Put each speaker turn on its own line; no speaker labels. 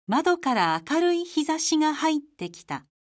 窓から明るい日差しが入ってきた。